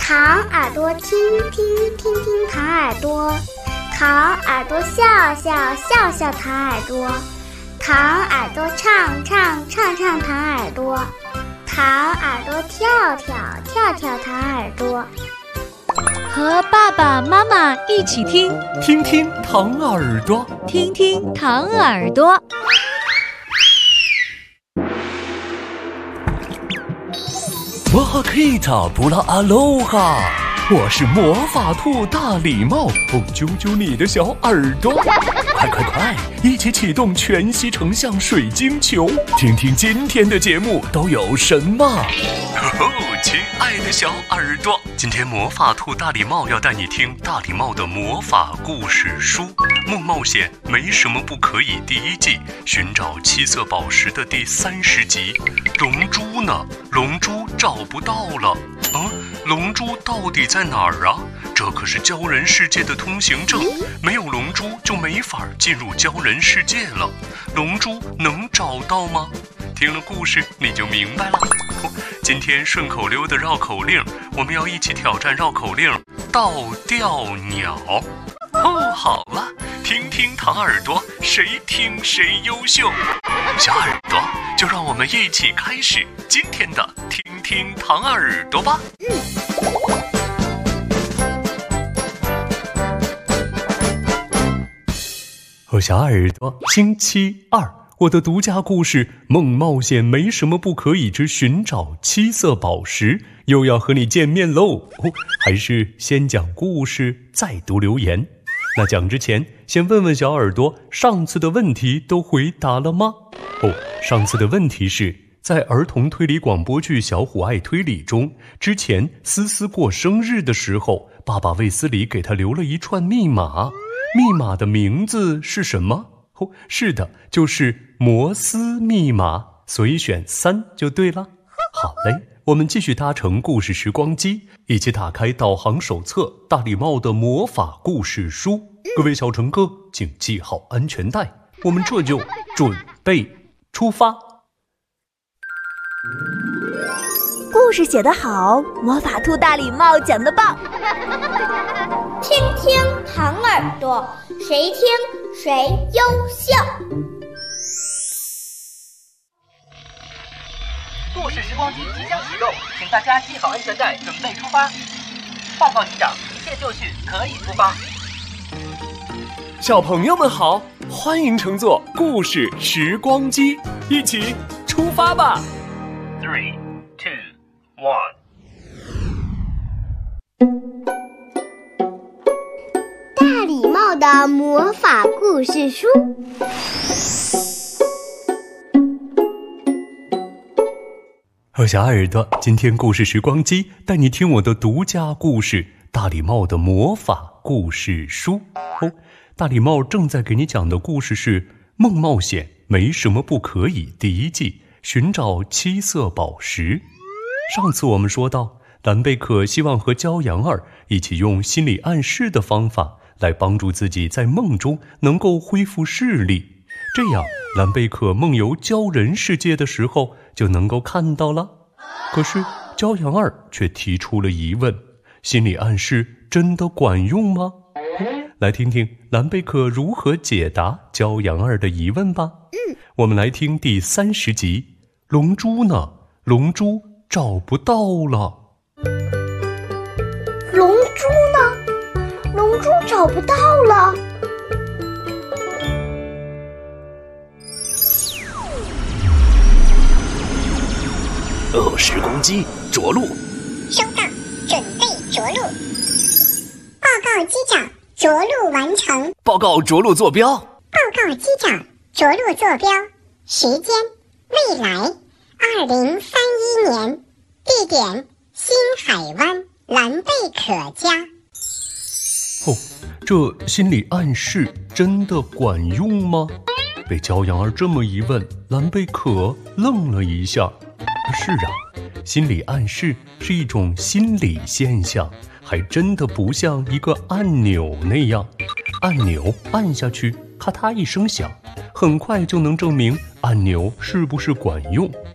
糖耳朵听听听听糖耳朵，糖耳朵笑笑笑笑糖耳朵，糖耳朵唱唱唱唱糖耳朵，糖耳朵跳跳跳跳糖耳朵。 和爸爸妈妈一起听， 听听糖耳朵， 听听糖耳朵。 摩哈克塔布拉阿罗哈，我是魔法兔大礼帽，揪揪你的小耳朵，快，一起启动全息成像水晶球，听听今天的节目都有什么。亲爱的小耳朵，今天魔法兔大礼帽要带你听大礼帽的魔法故事书《梦冒险没什么不可以》第1季寻找7色宝石的第30集。龙珠呢？龙珠找不到了。龙珠到底在哪儿啊？这可是鲛人世界的通行证，没有龙珠就没法进入鲛人世界了。龙珠能找到吗？听了故事你就明白了。今天顺口溜的绕口令，我们要一起挑战绕口令倒吊鸟。好了，听听糖耳朵，谁听谁优秀。小耳朵，就让我们一起开始今天的听听糖耳朵吧。小耳朵，星期2，我的独家故事《梦冒险没什么不可以之寻找7色宝石》又要和你见面喽。还是先讲故事再读留言。那讲之前先问问小耳朵，上次的问题都回答了吗？上次的问题是在儿童推理广播剧《小虎爱推理》中，之前思思过生日的时候，爸爸卫斯理给他留了一串密码，密码的名字是什么？是的，就是摩斯密码，所以选3就对了。好嘞，我们继续搭乘故事时光机，一起打开导航手册大礼帽的魔法故事书。各位小乘客请系好安全带，我们这就准备出发。 故事写得好，魔法兔大礼帽讲得棒。 听听糖耳朵，谁听谁优秀。 故事时光机即将启动，请大家系好安全带，准备出发。报告机长，一切就绪，可以出发。 小朋友们好，欢迎乘坐故事时光机，一起出发吧。 3、2、1。 大礼帽的魔法故事书。 小耳朵，今天故事时光机带你听我的独家故事大礼帽的魔法故事书。大礼帽正在给你讲的故事是《梦冒险没什么不可以》第1季寻找7色宝石。上次我们说到，蓝贝可希望和骄阳儿一起用心理暗示的方法来帮助自己在梦中能够恢复视力，这样蓝贝可梦游鲛人世界的时候就能够看到了。可是骄阳儿却提出了疑问，心理暗示真的管用吗？来听听蓝贝可如何解答骄阳儿的疑问吧。我们来听第30集，龙珠呢？龙珠找不到了。 龙珠呢？龙珠找不到了。 时光机着陆。 收到，准备着陆。报告机长，着陆完成。 报告着陆坐标。 报告机长，着陆坐标。时间：未来，2031年。地点：新海湾蓝贝可家。 这心理暗示真的管用吗？被骄阳儿这么一问，蓝贝可愣了一下。是啊，心理暗示是一种心理现象，还真的不像一个按钮那样，按钮按下去咔嗒一声响，很快就能证明按钮是不是管用。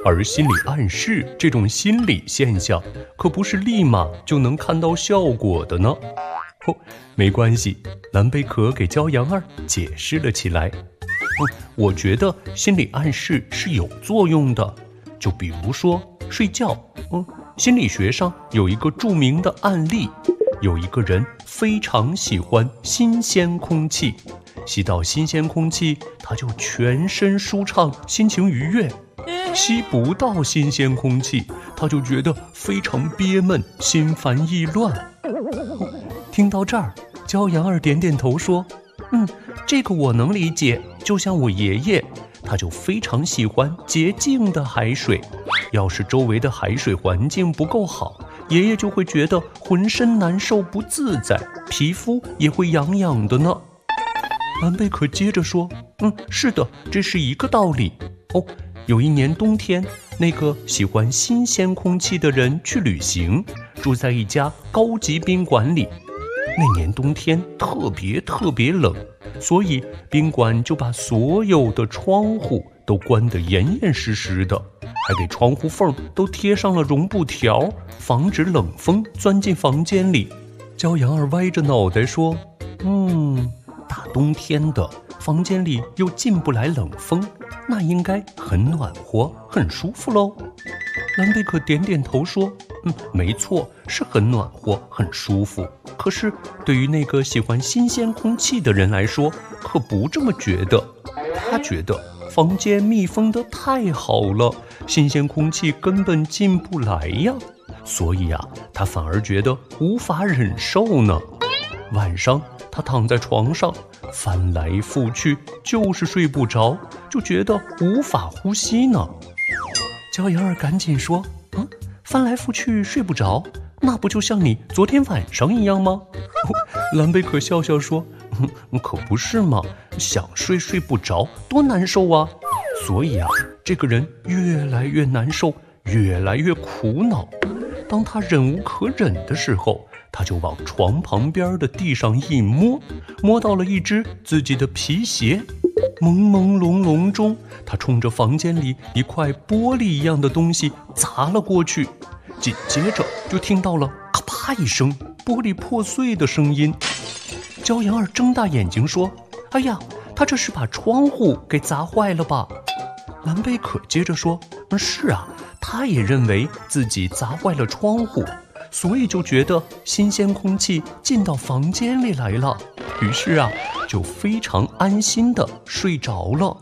而心理暗示这种心理现象，可不是立马就能看到效果的呢。没关系，蓝贝壳给骄阳儿解释了起来。我觉得心理暗示是有作用的，就比如说睡觉。心理学上有一个著名的案例，有一个人非常喜欢新鲜空气，吸到新鲜空气，他就全身舒畅，心情愉悦。吸不到新鲜空气，他就觉得非常憋闷，心烦意乱。听到这儿，骄阳儿点点头说，这个我能理解，就像我爷爷，他就非常喜欢洁净的海水，要是周围的海水环境不够好，爷爷就会觉得浑身难受不自在，皮肤也会痒痒的呢。蓝贝壳接着说，是的，这是一个道理。有一年冬天，那个喜欢新鲜空气的人去旅行，住在一家高级宾馆里。那年冬天特别冷，所以宾馆就把所有的窗户都关得严严实实的，还给窗户缝都贴上了绒布条，防止冷风钻进房间里。骄阳儿歪着脑袋说，大冬天的，房间里又进不来冷风，那应该很暖和，很舒服喽。蓝贝壳点点头说，没错，是很暖和，很舒服。可是对于那个喜欢新鲜空气的人来说，可不这么觉得。他觉得房间密封得太好了，新鲜空气根本进不来呀，所以他反而觉得无法忍受呢。晚上他躺在床上，翻来覆去就是睡不着，就觉得无法呼吸呢。骄阳儿赶紧说，翻来覆去睡不着，那不就像你昨天晚上一样吗？蓝贝壳笑笑说，可不是嘛，想睡不着，多难受啊！所以这个人越来越难受，越来越苦恼。当他忍无可忍的时候，他就往床旁边的地上一摸，摸到了一只自己的皮鞋。朦朦胧胧中，他冲着房间里一块玻璃一样的东西砸了过去，紧接着就听到了咔啪一声玻璃破碎的声音。骄阳儿睁大眼睛说，哎呀，他这是把窗户给砸坏了吧？蓝贝壳接着说，是啊，他也认为自己砸坏了窗户，所以就觉得新鲜空气进到房间里来了，于是就非常安心地睡着了。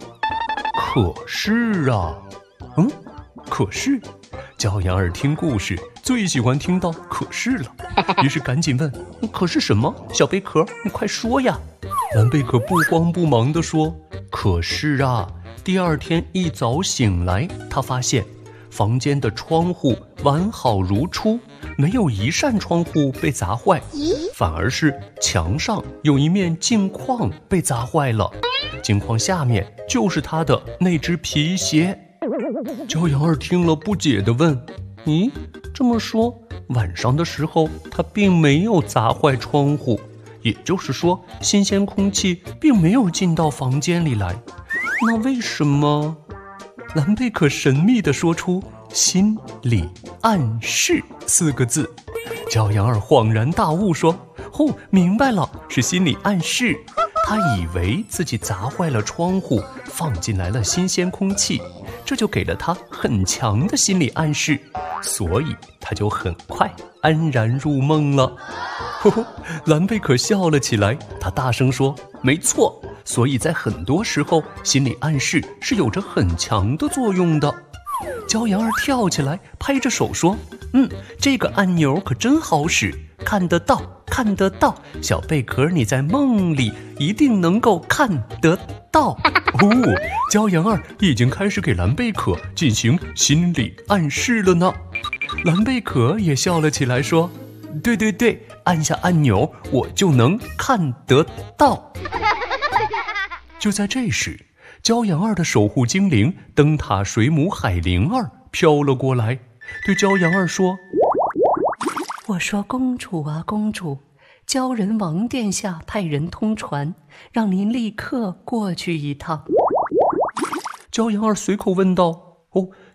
可是骄阳儿听故事最喜欢听到可是了，于是赶紧问，可是什么？小贝壳，你快说呀！蓝贝壳不慌不忙地说，可是第二天一早醒来，他发现房间的窗户完好如初，没有一扇窗户被砸坏，反而是墙上有一面镜框被砸坏了，镜框下面就是他的那只皮鞋。骄阳儿听了不解地问，这么说晚上的时候他并没有砸坏窗户，也就是说新鲜空气并没有进到房间里来，那为什么？蓝贝壳神秘地说出心理暗示4个字。骄阳儿恍然大悟说，明白了，是心理暗示。他以为自己砸坏了窗户，放进来了新鲜空气，这就给了他很强的心理暗示，所以他就很快安然入梦了。蓝贝壳笑了起来，他大声说，没错，所以在很多时候心理暗示是有着很强的作用的。骄阳儿跳起来拍着手说，这个按钮可真好使，看得到看得到，小贝壳你在梦里一定能够看得到。骄阳儿已经开始给蓝贝壳进行心理暗示了呢。蓝贝壳也笑了起来说，对，按下按钮我就能看得到。就在这时，骄阳儿的守护精灵灯塔水母海灵儿飘了过来，对骄阳儿说， 我说公主啊公主，鲛人王殿下派人通传，让您立刻过去一趟。 骄阳儿随口问道，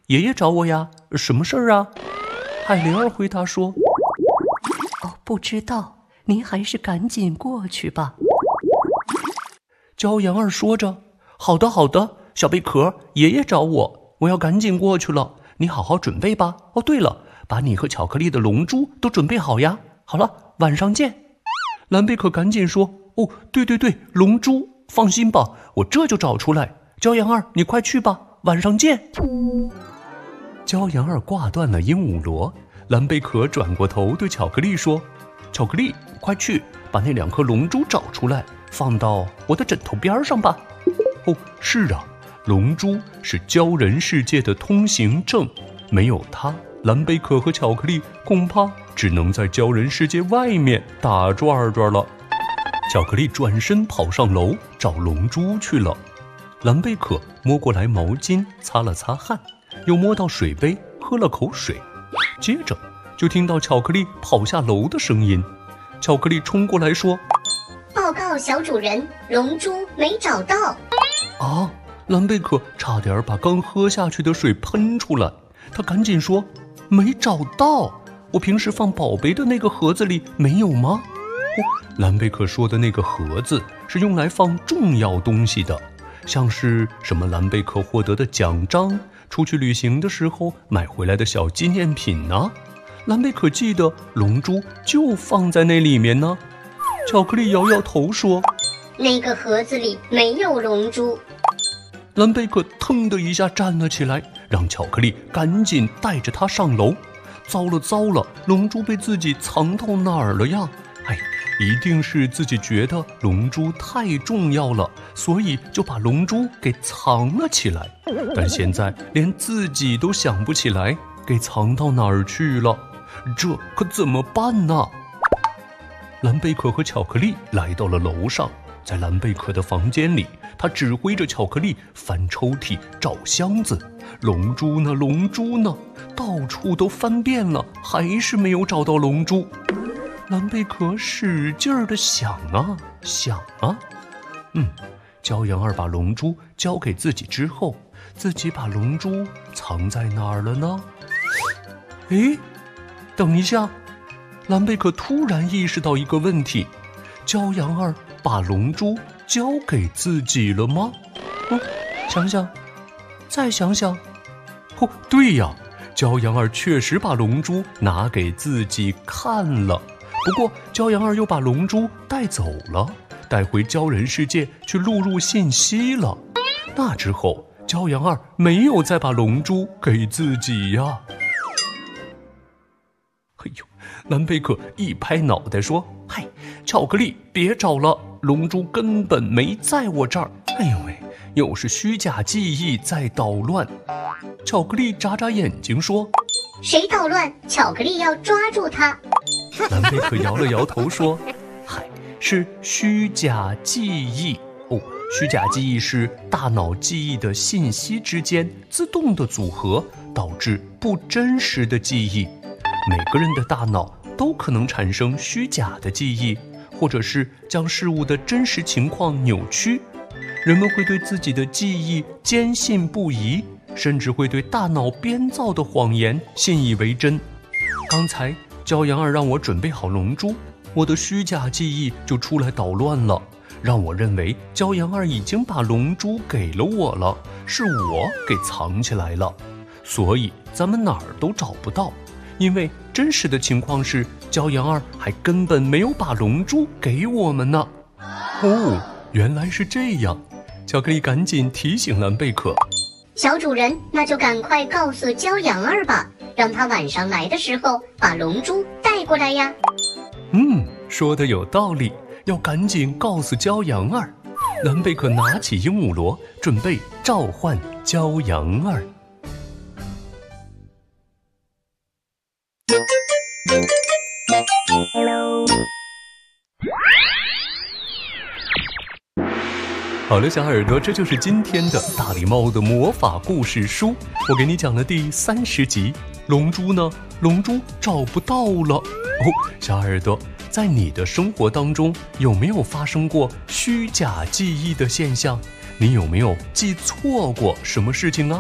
爷爷找我呀，什么事儿啊？海灵儿回答说： 哦，不知道，您还是赶紧过去吧。 骄阳儿说着：好的好的，小贝壳，爷爷找我，我要赶紧过去了，你好好准备吧。哦，对了，把你和巧克力的龙珠都准备好呀。好了，晚上见。蓝贝壳赶紧说：哦，对对对，龙珠，放心吧，我这就找出来。骄阳儿，你快去吧，晚上见。骄阳儿挂断了鹦鹉螺，蓝贝壳转过头对巧克力说：巧克力，快去把那2颗龙珠找出来，放到我的枕头边上吧。哦，是啊，龙珠是鲛人世界的通行证，没有它，蓝贝壳和巧克力恐怕只能在鲛人世界外面打转转了。巧克力转身跑上楼找龙珠去了。蓝贝壳摸过来毛巾擦了擦汗，又摸到水杯喝了口水，接着就听到巧克力跑下楼的声音。巧克力冲过来说： 报告小主人，龙珠没找到。 啊！蓝贝壳差点把刚喝下去的水喷出来，他赶紧说：没找到，我平时放宝贝的那个盒子里没有吗？蓝贝壳说的那个盒子是用来放重要东西的，像是什么蓝贝壳获得的奖章，出去旅行的时候买回来的小纪念品呢。蓝贝壳记得龙珠就放在那里面呢。巧克力摇摇头说： 那个盒子里没有龙珠。 蓝贝壳腾的一下站了起来，让巧克力赶紧带着他上楼。糟了糟了，龙珠被自己藏到哪儿了呀？一定是自己觉得龙珠太重要了，所以就把龙珠给藏了起来。但现在连自己都想不起来给藏到哪儿去了，这可怎么办呢？蓝贝壳和巧克力来到了楼上，在蓝贝壳的房间里，他指挥着巧克力翻抽屉找箱子，龙珠呢，龙珠呢，到处都翻遍了，还是没有找到龙珠。蓝贝壳使劲儿地想啊想啊，骄阳儿把龙珠交给自己之后，自己把龙珠藏在哪儿了呢？诶，等一下，蓝贝壳突然意识到一个问题，骄阳儿把龙珠交给自己了吗？想想，再想想，哦，对呀，骄阳儿确实把龙珠拿给自己看了。不过骄阳儿又把龙珠带走了，带回鲛人世界去录入信息了。那之后，骄阳儿没有再把龙珠给自己呀。哎呦，蓝贝壳一拍脑袋说：嗨，巧克力别找了，龙珠根本没在我这儿。哎呦喂，又是虚假记忆在捣乱。巧克力眨眨眼睛说： 谁捣乱？巧克力要抓住他。 蓝贝壳摇了摇头说：嗨，是虚假记忆哦。虚假记忆是大脑记忆的信息之间自动的组合，导致不真实的记忆。每个人的大脑都可能产生虚假的记忆，或者是将事物的真实情况扭曲。人们会对自己的记忆坚信不疑，甚至会对大脑编造的谎言信以为真。刚才骄阳儿让我准备好龙珠，我的虚假记忆就出来捣乱了，让我认为骄阳儿已经把龙珠给了我了，是我给藏起来了，所以咱们哪儿都找不到。因为真实的情况是，骄阳儿还根本没有把龙珠给我们呢。哦，原来是这样。巧克力赶紧提醒蓝贝壳： 小主人，那就赶快告诉骄阳儿吧，让他晚上来的时候把龙珠带过来呀。 说的有道理，要赶紧告诉骄阳儿。蓝贝壳拿起鹦鹉螺，准备召唤骄阳儿。好了，小耳朵，这就是今天的大礼猫的魔法故事书。我给你讲了第30集，龙珠呢？龙珠找不到了。哦，小耳朵，在你的生活当中有没有发生过虚假记忆的现象？你有没有记错过什么事情啊？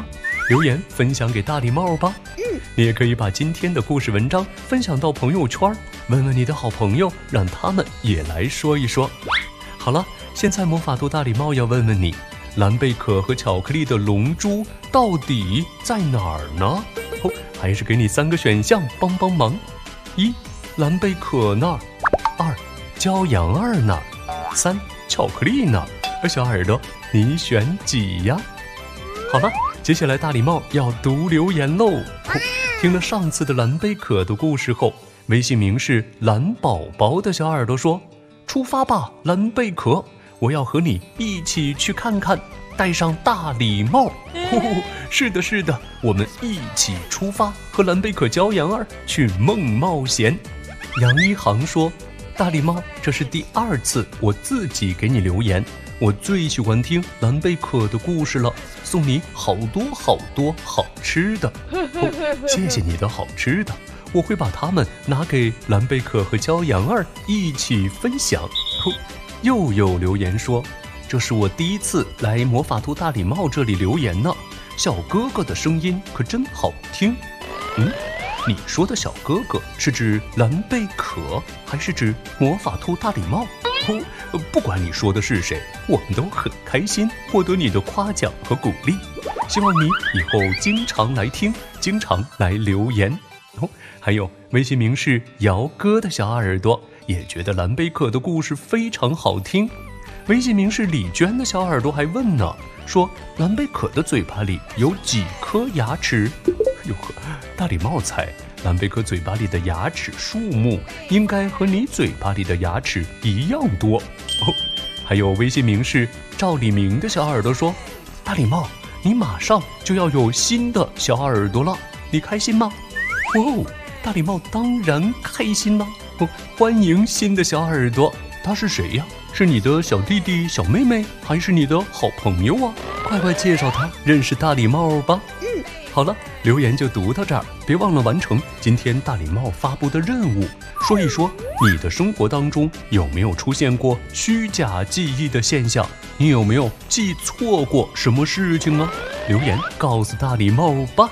留言分享给大礼帽吧。你也可以把今天的故事文章分享到朋友圈，问问你的好朋友，让他们也来说一说。好了，现在魔法兔大礼帽要问问你，蓝贝壳和巧克力的龙珠到底在哪儿呢？还是给你3个选项帮帮忙。1. 蓝贝壳那儿，2. 骄阳儿那儿，3. 巧克力那儿。小耳朵，你选几呀？好了，接下来大礼帽要读留言喽。听了上次的蓝贝壳的故事后，微信名是蓝宝宝的小耳朵说，出发吧蓝贝壳，我要和你一起去看看，戴上大礼帽。是的是的，我们一起出发，和蓝贝壳骄阳儿去梦冒险。杨一航说，大礼帽，这是第2次我自己给你留言，我最喜欢听蓝贝壳的故事了，送你好多好多好吃的。谢谢你的好吃的，我会把它们拿给蓝贝壳和骄阳儿一起分享。又有留言说，这是我第1次来魔法兔大礼帽这里留言呢，小哥哥的声音可真好听。你说的小哥哥是指蓝贝壳，还是指魔法兔大礼帽？不管你说的是谁，我们都很开心获得你的夸奖和鼓励。希望你以后经常来听，经常来留言。还有微信名是姚哥的小耳朵也觉得蓝贝壳的故事非常好听。微信名是李娟的小耳朵还问呢，说蓝贝壳的嘴巴里有几颗牙齿？大礼帽猜蓝贝壳嘴巴里的牙齿数目应该和你嘴巴里的牙齿一样多。还有微信名是赵立明的小耳朵说，大礼帽，你马上就要有新的小耳朵了，你开心吗？大礼帽当然开心了。欢迎新的小耳朵，他是谁呀？是你的小弟弟小妹妹，还是你的好朋友啊？快快介绍他认识大礼帽吧。好了，留言就读到这儿，别忘了完成今天大礼帽发布的任务，说一说你的生活当中有没有出现过虚假记忆的现象，你有没有记错过什么事情啊？留言告诉大礼帽吧。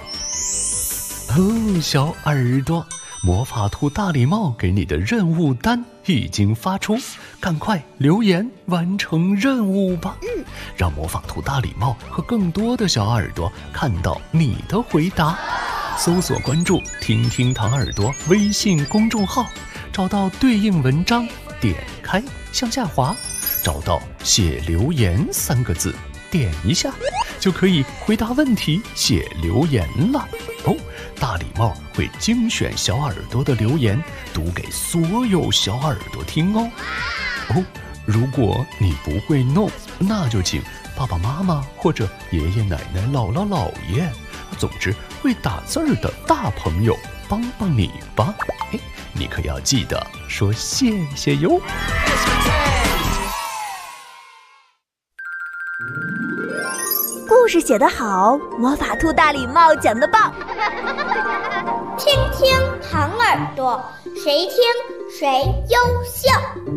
小耳朵，魔法兔大礼帽给你的任务单已经发出，赶快留言完成任务吧。让魔法兔大礼帽和更多的小耳朵看到你的回答。搜索关注听听糖耳朵微信公众号，找到对应文章，点开向下滑，找到写留言3个字，点一下就可以回答问题写留言了。大礼帽会精选小耳朵的留言，读给所有小耳朵听哦。如果你不会弄，那就请爸爸妈妈或者爷爷奶奶姥姥姥爷，总之会打字儿的大朋友帮帮你吧。你可要记得说谢谢哟。 故事写得好，魔法兔大礼帽讲得棒。 听听糖耳朵，谁听谁优秀。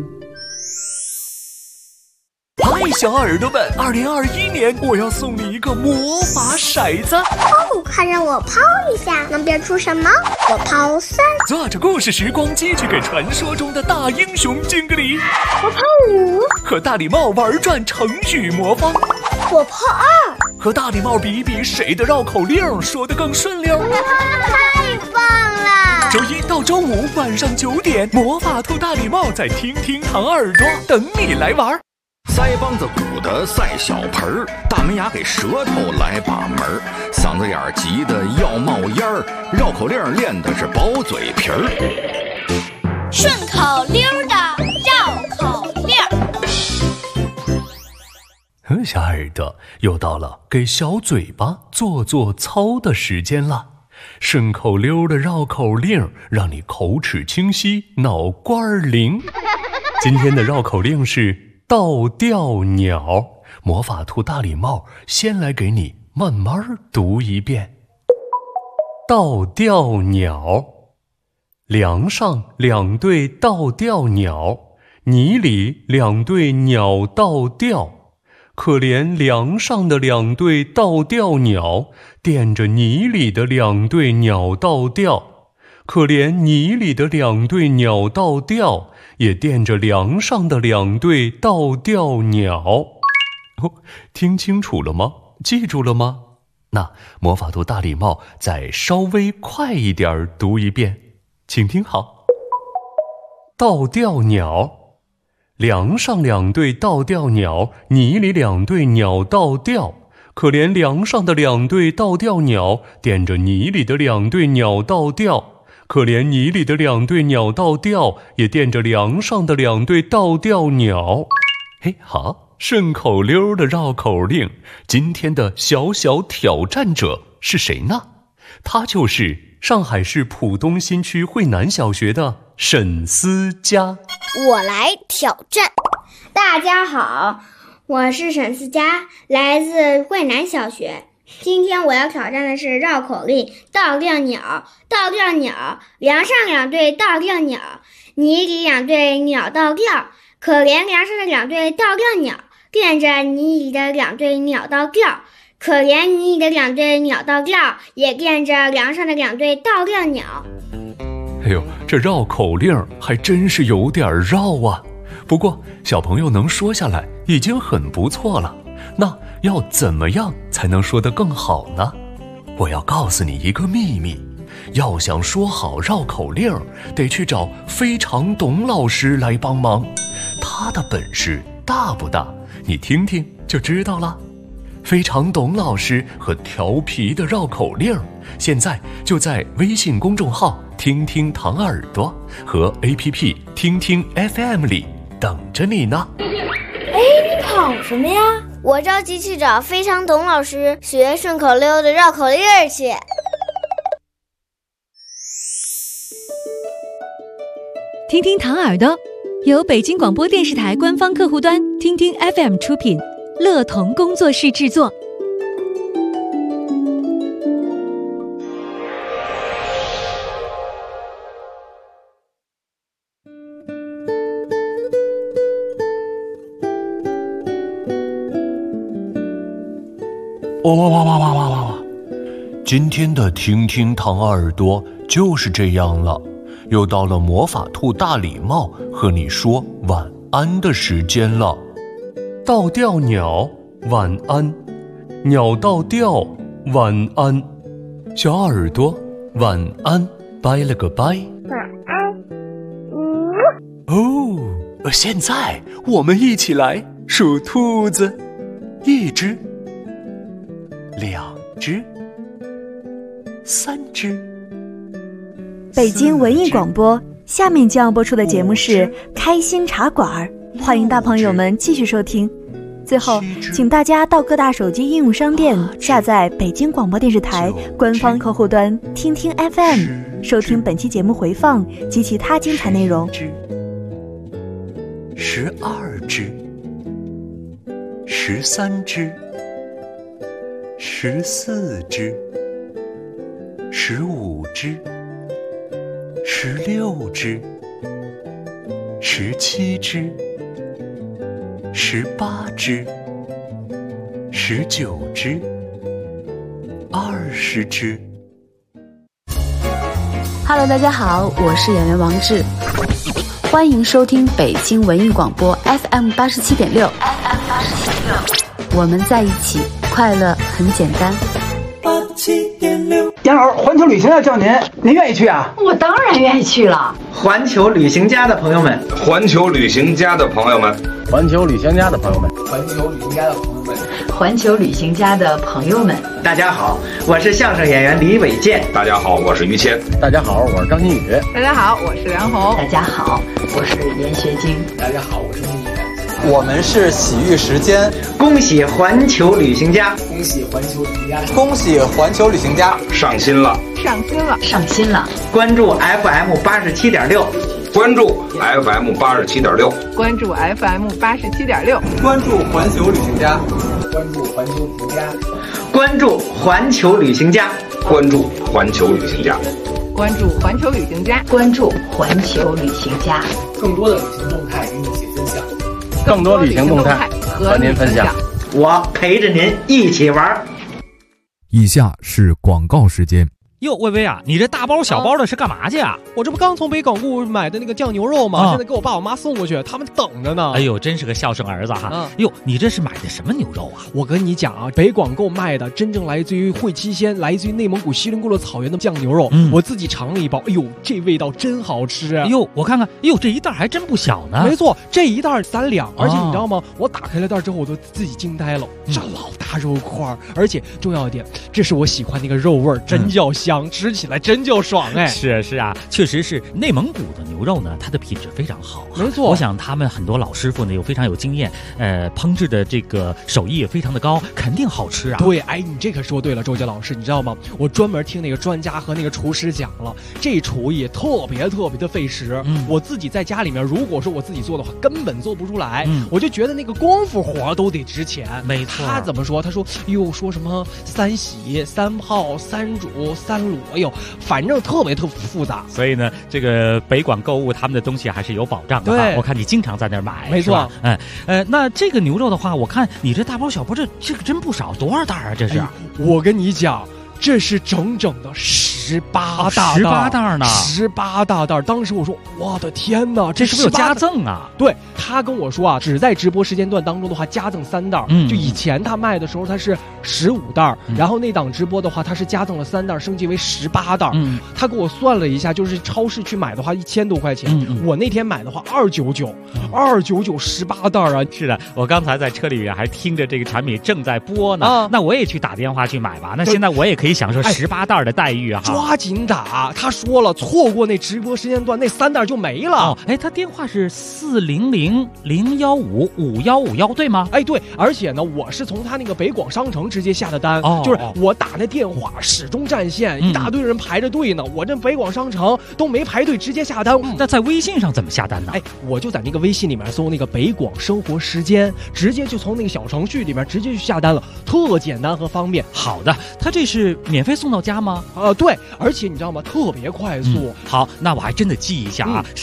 嗨，小耳朵们，2021年我要送你一个魔法骰子。 快让我抛一下，能变出什么？我抛3。 坐着故事时光机去给传说中的大英雄敬个礼。 我抛5。 和大礼帽玩转成语魔方。 我抛2。 和大礼帽比一比，谁的绕口令说得更顺溜？ 太棒了！ 周1到周5晚上9点，魔法兔大礼帽在听听糖耳朵等你来玩。 腮帮子鼓的赛小盆儿，大门牙给舌头来把门儿，嗓子眼儿急得要冒烟儿，绕口令练的是薄嘴皮儿。 顺口溜的绕口令。 小耳朵，又到了给小嘴巴做做操的时间了。顺口溜的绕口令，让你口齿清晰，脑瓜灵。今天的绕口令是倒吊鸟。魔法兔大礼帽先来给你慢慢读一遍。倒吊鸟，梁上2对倒吊鸟，泥里2对鸟倒吊， 可怜梁上的两对倒吊鸟，垫着泥里的两对鸟倒吊。可怜泥里的两对鸟倒吊，也垫着梁上的两对倒吊鸟。听清楚了吗？记住了吗？那魔法兔大礼帽再稍微快一点读一遍，请听好。倒吊鸟，梁上两对倒吊鸟，泥里两对鸟倒吊。可怜梁上的两对倒吊鸟，垫着泥里的两对鸟倒吊。可怜泥里的两对鸟倒吊，也垫着梁上的两对倒吊鸟。嘿，好，顺口溜的绕口令，今天的小小挑战者是谁呢？他就是上海市浦东新区汇南小学的沈思佳。 我来挑战。大家好，我是沈思佳，来自汇南小学。今天我要挑战的是绕口令倒吊鸟。倒吊鸟，梁上两对倒吊鸟，泥里两对鸟倒吊。可怜梁上的两对倒吊鸟，垫着泥里的两对鸟倒吊。可怜泥里的两对鸟倒吊，也垫着梁上的两对倒吊鸟。 哎呦，这绕口令还真是有点绕啊。不过小朋友能说下来已经很不错了。那要怎么样才能说得更好呢？我要告诉你一个秘密，要想说好绕口令，得去找非常董老师来帮忙。他的本事大不大？你听听就知道了。非常董老师和调皮的绕口令，现在就在微信公众号听听糖耳朵和 APP 听听 FM 里等着你呢。 你跑什么呀？我着急去找非常董老师学顺口溜的绕口令去。 听听糖耳朵由北京广播电视台官方客户端听听 FM 出品，乐童工作室制作。 哇！今天的听听糖耳朵就是这样了，又到了魔法兔大礼帽和你说晚安的时间了。倒吊鸟，晚安；鸟倒吊，晚安；小耳朵，晚安，拜了个拜。 晚安。 现在我们一起来数兔子，一只，两只，三只。 北京文艺广播，下面将要播出的节目是《开心茶馆》，欢迎大朋友们继续收听。最后，请大家到各大手机应用商店下载北京广播电视台官方客户端听听 FM， 收听本期节目回放及其他精彩内容。 12只，13只，14只，15只，16只，17只，18只，19只，20只。 Hello， 大家好，我是演员王志，欢迎收听北京文艺广播 FM 87.6。我们在一起，快乐很简单。 杨老师，环球旅行要叫您愿意去啊？ 我当然愿意去了。 环球旅行家的朋友们， 环球旅行家的朋友们， 环球旅行家的朋友们， 环球旅行家的朋友们，环球旅行家的朋友们， 大家好，我是相声演员李伟健。 大家好，我是于谦。 大家好，我是张馨予。 大家好，我是梁红。大家好，我是严学晶。 大家好，我是孟野。 我们是喜遇时间， 恭喜环球旅行家， 恭喜环球旅行家，恭喜环球旅行家上新了， 上新了，上新了！ 关注 FM 87.6， 关注 FM 87.6， 关注 FM 87.6， 关注环球旅行家，关注环球旅行家， 关注环球旅行家， 关注环球旅行家， 关注环球旅行家，关注环球旅行家， 更多的旅行动态与你一起分享。 更多旅行动态和您分享。 我陪着您一起玩。 以下是广告时间。 哟，薇薇啊，你这大包小包的是干嘛去啊？ 我这不刚从北港固买的那个酱牛肉吗？现在给我爸我妈送过去，他们等着呢。 哎呦，真是个孝顺儿子哈！哟，你这是买的什么牛肉啊？ 我跟你讲啊，北广购卖的真正来自于会期鲜，来自于内蒙古锡林郭勒草原的酱牛肉。我自己尝了一包，哎呦，这味道真好吃！ 哎呦，我看看，哎呦，这一袋还真不小呢。 没错，这一袋3两，而且你知道吗？我打开了袋之后，我都自己惊呆了，这老大肉块，而且重要一点，这是我喜欢那个肉味，真叫香，吃起来真就爽哎！ 是啊，确实是内蒙古的牛肉呢，它的品质非常好。 没错， 我想他们很多老师傅呢又非常有经验，烹制的这个手艺也非常的高，肯定好吃啊。 对，哎，你这可说对了，周杰老师，你知道吗？我专门听那个专家和那个厨师讲了，这厨艺特别的费时。我自己在家里面，如果说我自己做的话，根本做不出来。我就觉得那个功夫活都得值钱。 没错， 他怎么说？他说，哟，说什么3洗、3泡、3煮、3卤，哎呦，反正特别复杂。 所以呢，这个北广购物他们的东西还是有保障的。 对， 我看你经常在那儿买， 没错。 那这个牛肉的话，我看你这大包小包，这个真不少，多少袋啊？这是？ 我跟你讲，这是整整的18 袋呢 ，18大袋。当时我说，我的天哪， 这是不是有加赠啊？ 对，他跟我说啊，只在直播时间段当中的话，加赠3袋。就以前他卖的时候，他是15袋，然后那档直播的话，他是加赠了3袋，升级为18袋。他给我算了一下，就是超市去买的话，1000多块钱。我那天买的话，299，29918袋啊！ 是的，我刚才在车里面还听着这个产品正在播呢。那我也去打电话去买吧。那现在我也可以享受18袋的待遇啊！ 抓紧打！他说了，错过那直播时间段，那3袋就没了。 他电话是400-015-5151，对吗？ 对，而且呢，我是从他那个北广商城直接下的单，就是我打那电话始终占线，一大堆人排着队呢。我这北广商城都没排队，直接下单。 那在微信上怎么下单呢？ 我就在那个微信里面搜那个北广生活时间，直接就从那个小程序里面直接去下单了，特简单和方便。 好的，他这是免费送到家吗？ 对，而且你知道吗？特别快速。 好，那我还真的记一下啊，是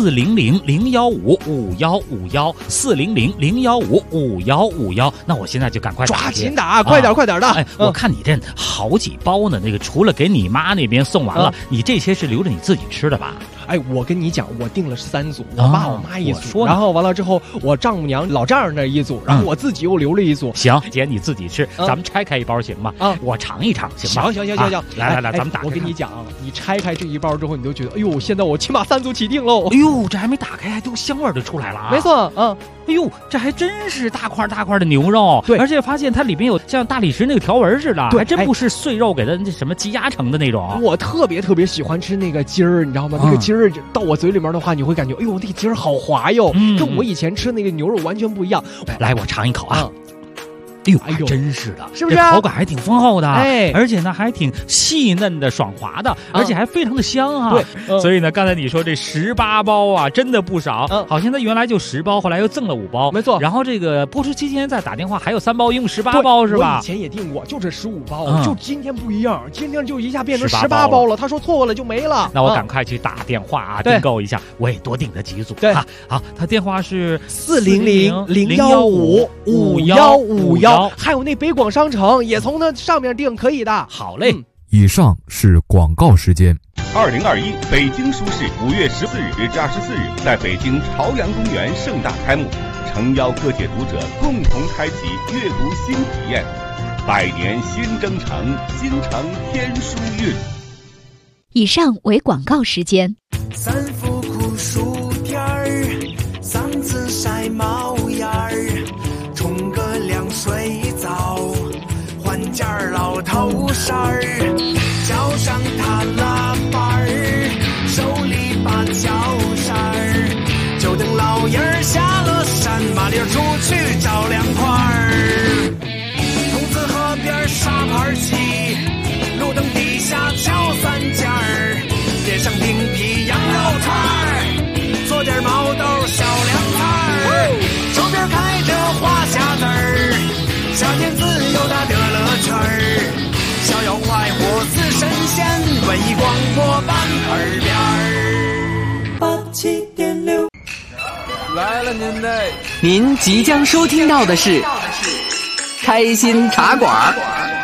400-015-5151，400-015-5151。那我现在就赶快抓紧打，快点的！ 我看你这好几包呢，那个除了给你妈那边送完了，你这些是留着你自己吃的吧？ 我跟你讲，我订了3组，我爸我妈一组，然后完了之后，我丈母娘老丈人那一组，然后我自己又留了一组。 行，姐你自己吃，咱们拆开一包行吗？我尝一尝行吗？ 行， 来，咱们打开。 我跟你讲，你拆开这一包之后，你就觉得，哎呦，现在我起码3组起订喽。 哎呦，这还没打开，还都香味就出来了啊！ 没错， 哎呦，这还真是大块的牛肉， 对， 而且发现它里面有像大理石那个条纹似的，还真不是碎肉给它那什么积压成的那种。 我特别喜欢吃那个筋儿，你知道吗？那个筋儿到我嘴里面的话，你会感觉，哎呦，那个筋儿好滑哟，跟我以前吃那个牛肉完全不一样。 来，我尝一口啊。哎呦，真是的， 是不是？ 这口感还挺丰厚的，而且呢还挺细嫩的、爽滑的，而且还非常的香啊。 对， 所以呢，刚才你说这18包啊，真的不少。好像它原来就10包，后来又赠了5包， 没错。 然后这个播出期间再打电话还有3包，一共18包是吧？ 我以前也订过，就这15包，就今天不一样，今天就一下变成18包了。他说错过了就没了。 那我赶快去打电话啊，订购一下，我也多订了几组。 对， 好，他电话是 400-015-5151，还有那北广商城也从那上面订，可以的。 好嘞。 以上是广告时间。 2021北京书市5月14日至24日在北京朝阳公园盛大开幕，诚邀各界读者共同开启阅读新体验。百年新征程，京城天书韵。 以上为广告时间。 三伏酷暑天儿，嗓子晒冒烟儿，冲个凉水澡，换件老头衫儿，脚上踏拉板儿，手里把脚扇儿，就等老爷儿下了山，麻溜出去找凉快儿。筒子河边沙盘棋，路灯底下敲三尖儿，点上冰皮羊肉串儿，做点毛豆小凉菜儿，手边开着花匣子儿，夏天自由的乐乐圈儿，逍遥快活似神仙，文艺广播伴耳边儿。 87.6来了您的， 您即将收听到的是开心茶馆。